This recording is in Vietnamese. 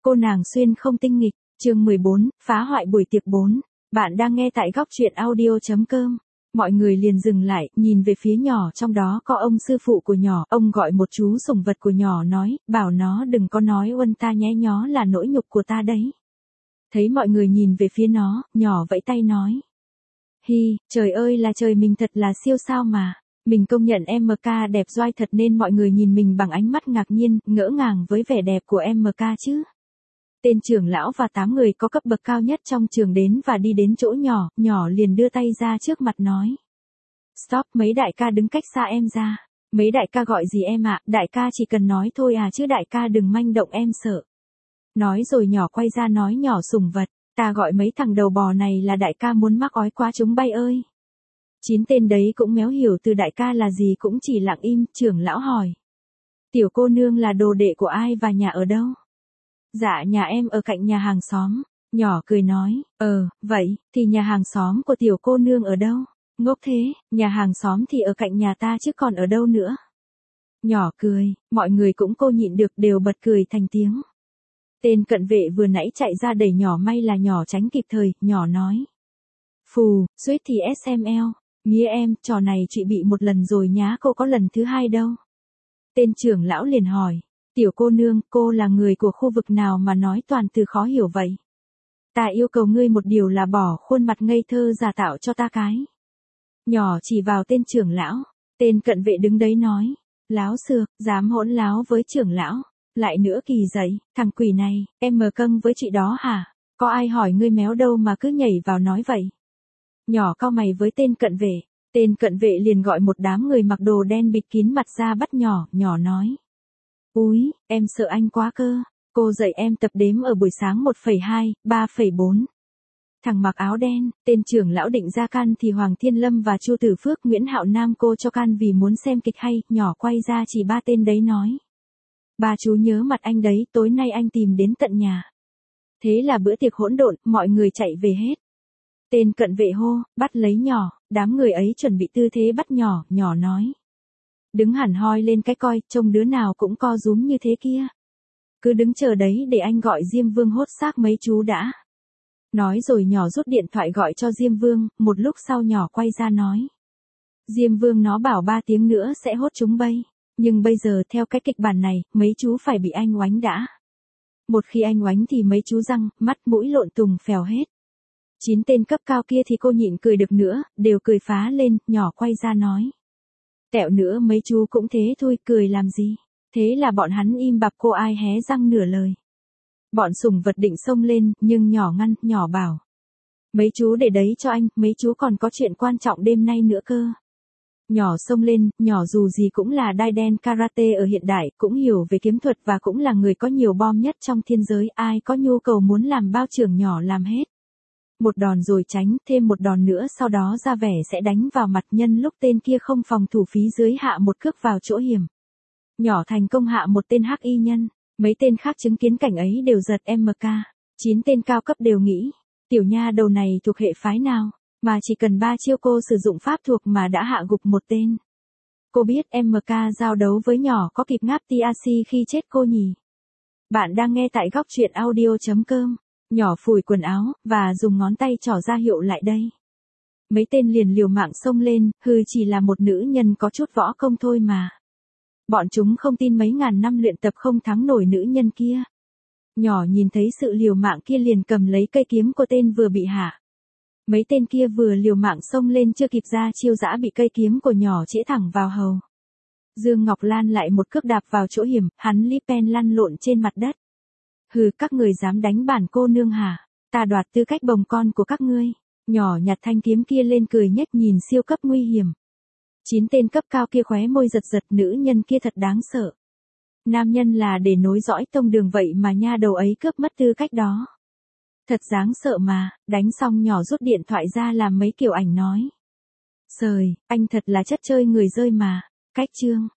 Cô nàng xuyên không tinh nghịch, chương 14, phá hoại buổi tiệc 4. Bạn đang nghe tại góc truyện audio.com. Mọi người liền dừng lại, nhìn về phía nhỏ, trong đó có ông sư phụ của nhỏ, ông gọi một chú sủng vật của nhỏ nói, bảo nó đừng có nói Uân ta nhé, nhó là nỗi nhục của ta đấy. Thấy mọi người nhìn về phía nó, nhỏ vẫy tay nói. Hi, trời ơi là trời, mình thật là siêu sao mà. Mình công nhận MK đẹp doai thật, nên mọi người nhìn mình bằng ánh mắt ngạc nhiên, ngỡ ngàng với vẻ đẹp của MK chứ. Tên trưởng lão và 8 người có cấp bậc cao nhất trong trường đến và đi đến chỗ nhỏ, nhỏ liền đưa tay ra trước mặt nói. Stop, mấy đại ca đứng cách xa em ra. Mấy đại ca gọi gì em ạ, đại ca chỉ cần nói thôi à chứ đại ca đừng manh động em sợ. Nói rồi nhỏ quay ra nói, nhỏ sủng vật, ta gọi mấy thằng đầu bò này là đại ca muốn mắc ói quá chúng bay ơi. 9 tên đấy cũng méo hiểu từ đại ca là gì, cũng chỉ lặng im. Trưởng lão hỏi. Tiểu cô nương là đồ đệ của ai và nhà ở đâu? Dạ nhà em ở cạnh nhà hàng xóm. Nhỏ cười nói, vậy, thì nhà hàng xóm của tiểu cô nương ở đâu? Ngốc thế, nhà hàng xóm thì ở cạnh nhà ta chứ còn ở đâu nữa? Nhỏ cười, mọi người cũng cô nhịn được đều bật cười thành tiếng. Tên cận vệ vừa nãy chạy ra đẩy nhỏ, may là nhỏ tránh kịp thời, nhỏ nói. Phù, suýt thì SML, mía em, trò này chị bị một lần rồi nhá, cô có lần thứ hai đâu. Tên trưởng lão liền hỏi. Tiểu cô nương, cô là người của khu vực nào mà nói toàn từ khó hiểu vậy? Ta yêu cầu ngươi một điều là bỏ khuôn mặt ngây thơ giả tạo cho ta cái. Nhỏ chỉ vào tên trưởng lão. Tên cận vệ đứng đấy nói. Láo xược, dám hỗn láo với trưởng lão. Lại nữa kỳ dậy, thằng quỷ này, em mờ căng với chị đó hả? Có ai hỏi ngươi méo đâu mà cứ nhảy vào nói vậy? Nhỏ cau mày với tên cận vệ. Tên cận vệ liền gọi một đám người mặc đồ đen bịt kín mặt ra bắt nhỏ, nhỏ nói. Úi, em sợ anh quá cơ. Cô dạy em tập đếm ở buổi sáng 1,2, 3,4. Thằng mặc áo đen, tên trưởng lão định ra can thì Hoàng Thiên Lâm và Chu Tử Phước, Nguyễn Hạo Nam cô cho can vì muốn xem kịch hay. Nhỏ quay ra chỉ 3 tên đấy nói. Bà chú nhớ mặt anh đấy, tối nay anh tìm đến tận nhà. Thế là bữa tiệc hỗn độn, mọi người chạy về hết. Tên cận vệ hô, bắt lấy nhỏ, đám người ấy chuẩn bị tư thế bắt nhỏ, nhỏ nói. Đứng hẳn hoi lên cái coi, trông đứa nào cũng co rúm như thế kia. Cứ đứng chờ đấy để anh gọi Diêm Vương hốt xác mấy chú đã. Nói rồi nhỏ rút điện thoại gọi cho Diêm Vương, một lúc sau nhỏ quay ra nói. Diêm Vương nó bảo 3 tiếng nữa sẽ hốt chúng bay. Nhưng bây giờ theo cái kịch bản này, mấy chú phải bị anh oánh đã. Một khi anh oánh thì mấy chú răng, mắt, mũi lộn tùng phèo hết. 9 tên cấp cao kia thì cô nhịn cười được nữa, đều cười phá lên, nhỏ quay ra nói. Tẹo nữa mấy chú cũng thế thôi, cười làm gì. Thế là bọn hắn im bặt, cô ai hé răng nửa lời. Bọn sủng vật định xông lên, nhưng nhỏ ngăn, nhỏ bảo. Mấy chú để đấy cho anh, mấy chú còn có chuyện quan trọng đêm nay nữa cơ. Nhỏ xông lên, nhỏ dù gì cũng là đai đen karate ở hiện đại, cũng hiểu về kiếm thuật và cũng là người có nhiều bom nhất trong thiên giới, ai có nhu cầu muốn làm bao trưởng nhỏ làm hết. Một đòn rồi tránh, thêm một đòn nữa, sau đó ra vẻ sẽ đánh vào mặt nhân lúc tên kia không phòng thủ, phí dưới hạ một cước vào chỗ hiểm. Nhỏ thành công hạ một tên hắc y nhân, mấy tên khác chứng kiến cảnh ấy đều giật MK. 9 tên cao cấp đều nghĩ, tiểu nha đầu này thuộc hệ phái nào, mà chỉ cần 3 chiêu cô sử dụng pháp thuộc mà đã hạ gục một tên. Cô biết MK giao đấu với nhỏ có kịp ngáp TAC khi chết cô nhỉ? Bạn đang nghe tại góc truyện audio.com. Nhỏ phủi quần áo, và dùng ngón tay trỏ ra hiệu lại đây. Mấy tên liền liều mạng xông lên, hừ chỉ là một nữ nhân có chút võ công thôi mà. Bọn chúng không tin mấy ngàn năm luyện tập không thắng nổi nữ nhân kia. Nhỏ nhìn thấy sự liều mạng kia liền cầm lấy cây kiếm của tên vừa bị hạ. Mấy tên kia vừa liều mạng xông lên chưa kịp ra chiêu dã bị cây kiếm của nhỏ chĩa thẳng vào hầu. Dương Ngọc Lan lại một cước đạp vào chỗ hiểm, hắn Lipen lăn lộn trên mặt đất. Hừ, các người dám đánh bản cô nương hả? Ta đoạt tư cách bồng con của các ngươi. Nhỏ nhặt thanh kiếm kia lên cười nhếch nhìn siêu cấp nguy hiểm. 9 tên cấp cao kia khóe môi giật giật, nữ nhân kia thật đáng sợ. Nam nhân là để nối dõi tông đường vậy mà nha đầu ấy cướp mất tư cách đó. Thật đáng sợ mà, đánh xong nhỏ rút điện thoại ra làm mấy kiểu ảnh nói. Sời, anh thật là chất chơi người rơi mà. Cách chương.